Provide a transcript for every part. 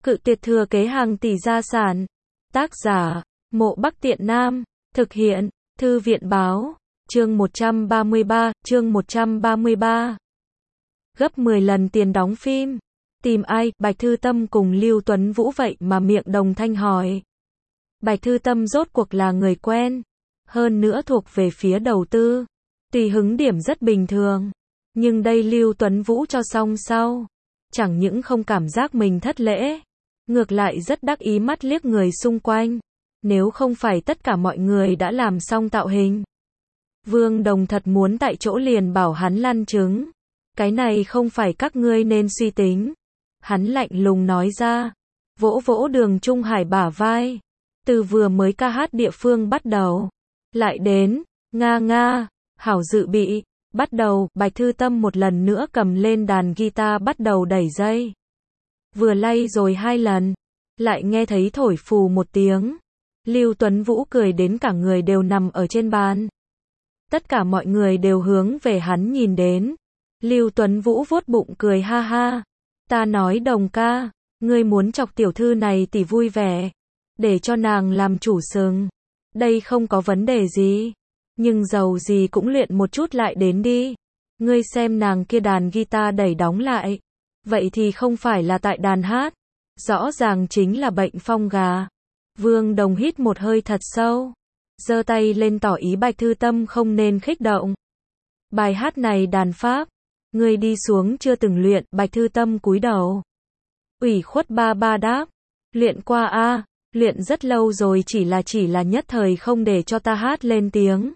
Cự tuyệt thừa kế hàng tỷ gia sản. Tác giả, Mộ Bắc Tiện Nam. Thực hiện, Thư viện báo. Chương 133. Gấp 10 lần tiền đóng phim. Tìm ai? Bạch Thư Tâm cùng Lưu Tuấn Vũ vậy mà miệng đồng thanh hỏi. Bạch Thư Tâm rốt cuộc là người quen. Hơn nữa thuộc về phía đầu tư. Tùy hứng điểm rất bình thường. Nhưng đây Lưu Tuấn Vũ cho xong sau. Chẳng những không cảm giác mình thất lễ. Ngược lại rất đắc ý mắt liếc người xung quanh. Nếu không phải tất cả mọi người đã làm xong tạo hình. Vương Đồng thật muốn tại chỗ liền bảo hắn lăn trứng. Cái này không phải các ngươi nên suy tính. Hắn lạnh lùng nói ra. Vỗ vỗ Đường Trung Hải bả vai. Từ vừa mới ca hát địa phương bắt đầu. Lại đến, nga, hảo dự bị. Bắt đầu, Bạch Thư Tâm một lần nữa cầm lên đàn guitar bắt đầu đẩy dây. Vừa lay rồi 2 lần. Lại nghe thấy thổi phù một tiếng. Lưu Tuấn Vũ cười đến cả người đều nằm ở trên bàn. Tất cả mọi người đều hướng về hắn nhìn đến. Lưu Tuấn Vũ vuốt bụng cười ha ha. Ta nói Đồng ca, ngươi muốn chọc tiểu thư này tỷ vui vẻ. Để cho nàng làm chủ sừng. Đây không có vấn đề gì. Nhưng dầu gì cũng luyện một chút lại đến đi. Ngươi xem nàng kia đàn guitar đẩy đóng lại. Vậy thì không phải là tại đàn hát. Rõ ràng chính là bệnh phong gà. Vương Đồng hít một hơi thật sâu. Giơ tay lên tỏ ý Bạch Thư Tâm không nên khích động. Bài hát này đàn pháp. Ngươi đi xuống chưa từng luyện. Bạch Thư Tâm cúi đầu. Ủy khuất ba đáp. Luyện qua a, luyện rất lâu rồi, chỉ là nhất thời không để cho ta hát lên tiếng.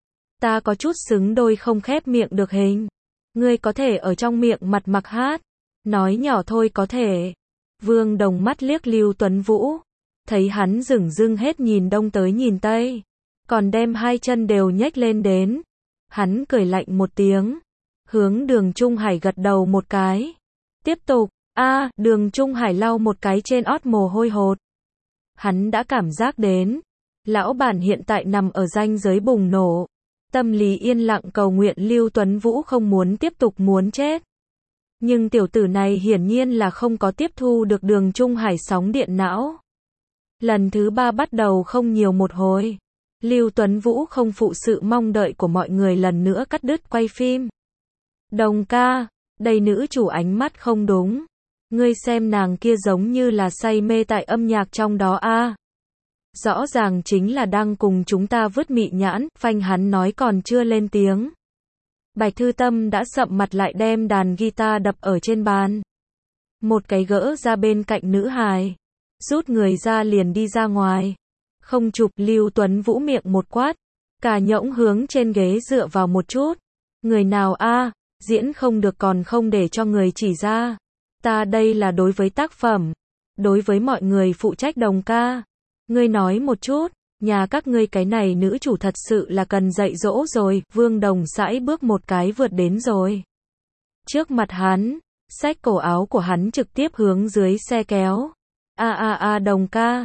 Ta có chút xứng đôi không khép miệng được hình. Ngươi có thể ở trong miệng mặt mặc hát. Nói nhỏ thôi có thể. Vương Đồng mắt liếc Lưu Tuấn Vũ. Thấy hắn dửng dưng hết nhìn đông tới nhìn tây. Còn đem 2 chân đều nhếch lên đến. Hắn cười lạnh một tiếng. Hướng Đường Trung Hải gật đầu một cái. Tiếp tục. Đường Trung Hải lau một cái trên ót mồ hôi hột. Hắn đã cảm giác đến. Lão bản hiện tại nằm ở ranh giới bùng nổ. Tâm lý yên lặng cầu nguyện Lưu Tuấn Vũ không muốn tiếp tục muốn chết. Nhưng tiểu tử này hiển nhiên là không có tiếp thu được Đường Trung Hải sóng điện não. Lần thứ 3 bắt đầu không nhiều một hồi. Lưu Tuấn Vũ không phụ sự mong đợi của mọi người lần nữa cắt đứt quay phim. Đồng ca, đây nữ chủ ánh mắt không đúng. Ngươi xem nàng kia giống như là say mê tại âm nhạc trong đó a. Rõ ràng chính là đang cùng chúng ta vứt mị nhãn, phanh hắn nói còn chưa lên tiếng. Bạch Thư Tâm đã sậm mặt lại đem đàn guitar đập ở trên bàn. Một cái gỡ ra bên cạnh nữ hài. Rút người ra liền đi ra ngoài. Không chụp. Lưu Tuấn Vũ miệng một quát. Cả nhõng hướng trên ghế dựa vào một chút. Người nào a, diễn không được còn không để cho người chỉ ra. Ta đây là đối với tác phẩm. Đối với mọi người phụ trách Đồng ca. Ngươi nói một chút, nhà các ngươi cái này nữ chủ thật sự là cần dạy dỗ rồi. Vương Đồng sải bước một cái vượt đến rồi. Trước mặt hắn, xách cổ áo của hắn trực tiếp hướng dưới xe kéo. Đồng ca.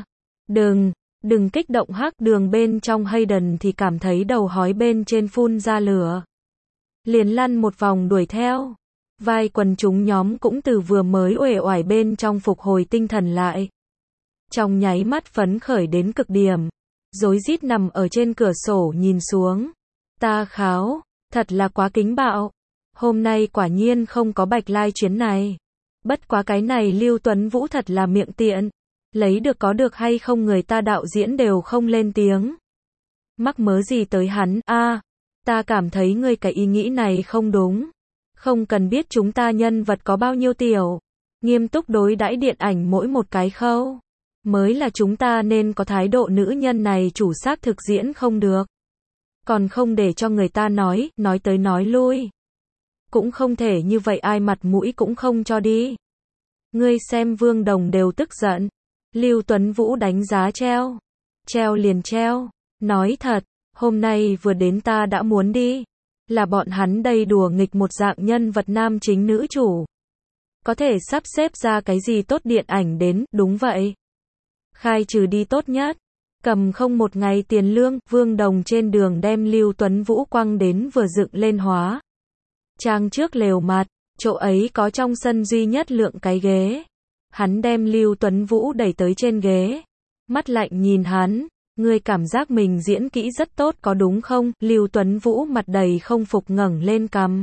Đừng kích động hắc. Đường bên trong Hayden thì cảm thấy đầu hói bên trên phun ra lửa. Liền lăn một vòng đuổi theo. Vai quần chúng nhóm cũng từ vừa mới uể oải bên trong phục hồi tinh thần lại. Trong nháy mắt phấn khởi đến cực điểm. Rối rít nằm ở trên cửa sổ nhìn xuống. Ta kháo, thật là quá kính bạo. Hôm nay quả nhiên không có Bạch Lai chuyến này. Bất quá cái này Lưu Tuấn Vũ thật là miệng tiện. Lấy được có được hay không người ta đạo diễn đều không lên tiếng. Mắc mớ gì tới hắn. Ta cảm thấy ngươi cái ý nghĩ này không đúng. Không cần biết chúng ta nhân vật có bao nhiêu tiểu. Nghiêm túc đối đãi điện ảnh mỗi một cái khâu. Mới là chúng ta nên có thái độ. Nữ nhân này chủ xác thực diễn không được. Còn không để cho người ta nói tới nói lui. Cũng không thể như vậy, ai mặt mũi cũng không cho đi. Ngươi xem Vương Đồng đều tức giận. Lưu Tuấn Vũ đánh giá treo. Treo liền treo. Nói thật, hôm nay vừa đến ta đã muốn đi. Là bọn hắn đây đùa nghịch một dạng nhân vật nam chính nữ chủ. Có thể sắp xếp ra cái gì tốt điện ảnh đến. Đúng vậy. Khai trừ đi tốt nhất. Cầm không một ngày tiền lương. Vương Đồng trên đường đem Lưu Tuấn Vũ quăng đến vừa dựng lên hóa trang trước lều mặt. Chỗ ấy có trong sân duy nhất lượng cái ghế. Hắn đem Lưu Tuấn Vũ đẩy tới trên ghế. Mắt lạnh nhìn hắn. Ngươi cảm giác mình diễn kỹ rất tốt có đúng không? Lưu Tuấn Vũ mặt đầy không phục ngẩng lên cằm.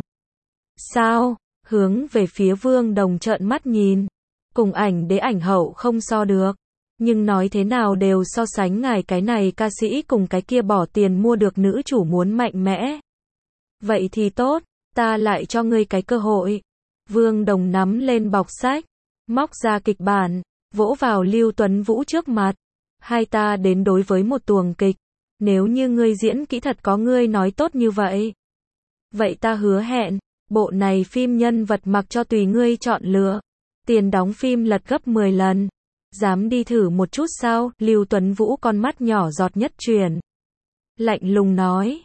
Sao? Hướng về phía Vương Đồng trợn mắt nhìn. Cùng ảnh đế ảnh hậu không so được. Nhưng nói thế nào đều so sánh ngài cái này ca sĩ cùng cái kia bỏ tiền mua được nữ chủ muốn mạnh mẽ. Vậy thì tốt, ta lại cho ngươi cái cơ hội. Vương Đồng nắm lên bọc sách, móc ra kịch bản, vỗ vào Lưu Tuấn Vũ trước mặt. Hai ta đến đối với một tuồng kịch. Nếu như ngươi diễn kỹ thật có ngươi nói tốt như vậy. Vậy ta hứa hẹn, bộ này phim nhân vật mặc cho tùy ngươi chọn lựa. Tiền đóng phim lật gấp 10 lần. Dám đi thử một chút sao? Lưu Tuấn Vũ con mắt nhỏ giọt nhất chuyển. Lạnh lùng nói.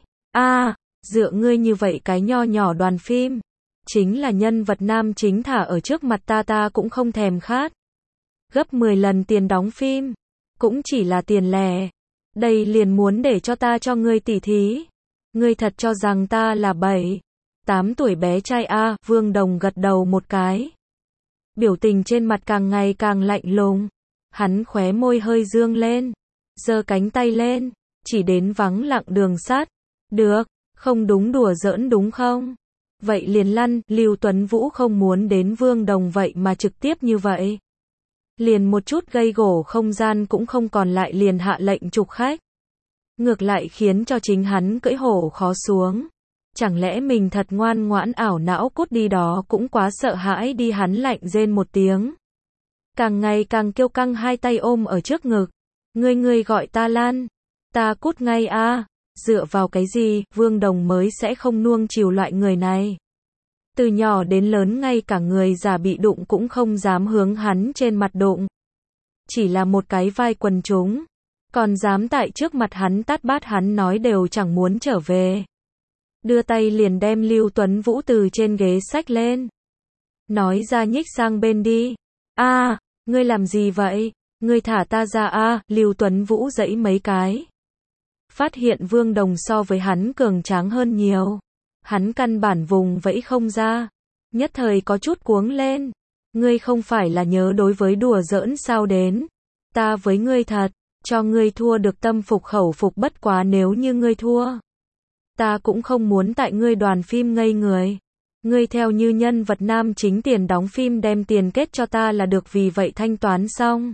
Dựa ngươi như vậy cái nho nhỏ đoàn phim. Chính là nhân vật nam chính thả ở trước mặt ta cũng không thèm khát. Gấp 10 lần tiền đóng phim. Cũng chỉ là tiền lẻ. Đây liền muốn để cho ta cho ngươi tỉ thí. Ngươi thật cho rằng ta là 7, 8 tuổi bé trai a? Vương Đồng gật đầu một cái. Biểu tình trên mặt càng ngày càng lạnh lùng. Hắn khóe môi hơi dương lên. Giơ cánh tay lên. Chỉ đến vắng lặng đường sắt. Được, không đúng đùa giỡn đúng không? Vậy liền lăn. Lưu Tuấn Vũ không muốn đến Vương Đồng vậy mà trực tiếp như vậy. Liền một chút gây gổ không gian cũng không còn lại liền hạ lệnh trục khách. Ngược lại khiến cho chính hắn cưỡi hổ khó xuống. Chẳng lẽ mình thật ngoan ngoãn ảo não cút đi đó cũng quá sợ hãi đi hắn lạnh rên một tiếng. Càng ngày càng kiêu căng hai tay ôm ở trước ngực. Ngươi gọi ta lan. Ta cút ngay a. Dựa vào cái gì, Vương Đồng mới sẽ không nuông chiều loại người này. Từ nhỏ đến lớn ngay cả người già bị đụng cũng không dám hướng hắn trên mặt đụng. Chỉ là một cái vai quần chúng. Còn dám tại trước mặt hắn tát bát hắn nói đều chẳng muốn trở về. Đưa tay liền đem Lưu Tuấn Vũ từ trên ghế xách lên. Nói ra nhích sang bên đi. Ngươi làm gì vậy? Ngươi thả ta ra Lưu Tuấn Vũ giãy mấy cái. Phát hiện Vương Đồng so với hắn cường tráng hơn nhiều. Hắn căn bản vùng vẫy không ra. Nhất thời có chút cuống lên. Ngươi không phải là nhớ đối với đùa giỡn sao đến. Ta với ngươi thật, cho ngươi thua được tâm phục khẩu phục bất quá nếu như ngươi thua. Ta cũng không muốn tại ngươi đoàn phim ngây người. Ngươi theo như nhân vật nam chính tiền đóng phim đem tiền kết cho ta là được vì vậy thanh toán xong.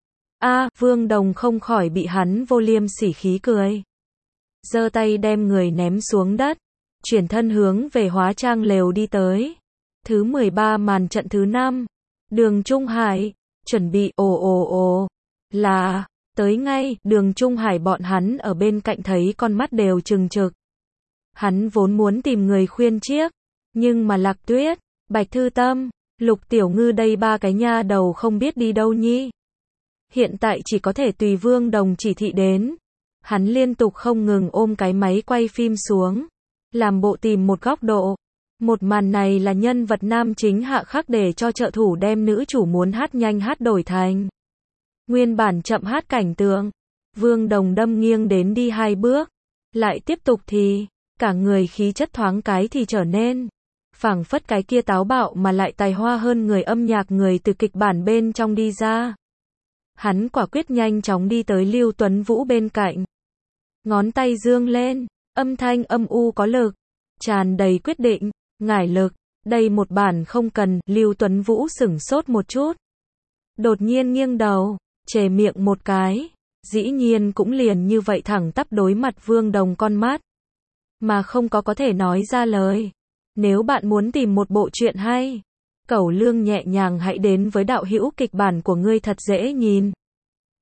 Vương Đồng không khỏi bị hắn vô liêm sỉ khí cười. Giơ tay đem người ném xuống đất. Chuyển thân hướng về hóa trang lều đi tới. Thứ 13 màn trận thứ 5. Đường Trung Hải. Chuẩn bị là. Tới ngay. Đường Trung Hải bọn hắn ở bên cạnh thấy con mắt đều trừng trực. Hắn vốn muốn tìm người khuyên chiếc. Nhưng mà Lạc Tuyết, Bạch Thư Tâm, Lục Tiểu Ngư đây ba cái nha đầu không biết đi đâu nhi. Hiện tại chỉ có thể tùy Vương Đồng chỉ thị đến. Hắn liên tục không ngừng ôm cái máy quay phim xuống. Làm bộ tìm một góc độ. Một màn này là nhân vật nam chính hạ khắc để cho trợ thủ đem nữ chủ muốn hát nhanh hát đổi thành. Nguyên bản chậm hát cảnh tượng. Vương Đồng đâm nghiêng đến đi 2 bước. Lại tiếp tục thì, cả người khí chất thoáng cái thì trở nên. Phảng phất cái kia táo bạo mà lại tài hoa hơn người âm nhạc người từ kịch bản bên trong đi ra. Hắn quả quyết nhanh chóng đi tới Lưu Tuấn Vũ bên cạnh. Ngón tay dương lên, âm thanh âm u có lực, tràn đầy quyết định, ngải lực, đây một bản không cần. Lưu Tuấn Vũ sửng sốt một chút. Đột nhiên nghiêng đầu, chề miệng một cái, dĩ nhiên cũng liền như vậy thẳng tắp đối mặt Vương Đồng con mắt. Mà không có thể nói ra lời. Nếu bạn muốn tìm một bộ truyện hay, cẩu lương nhẹ nhàng hãy đến với đạo hữu kịch bản của ngươi thật dễ nhìn.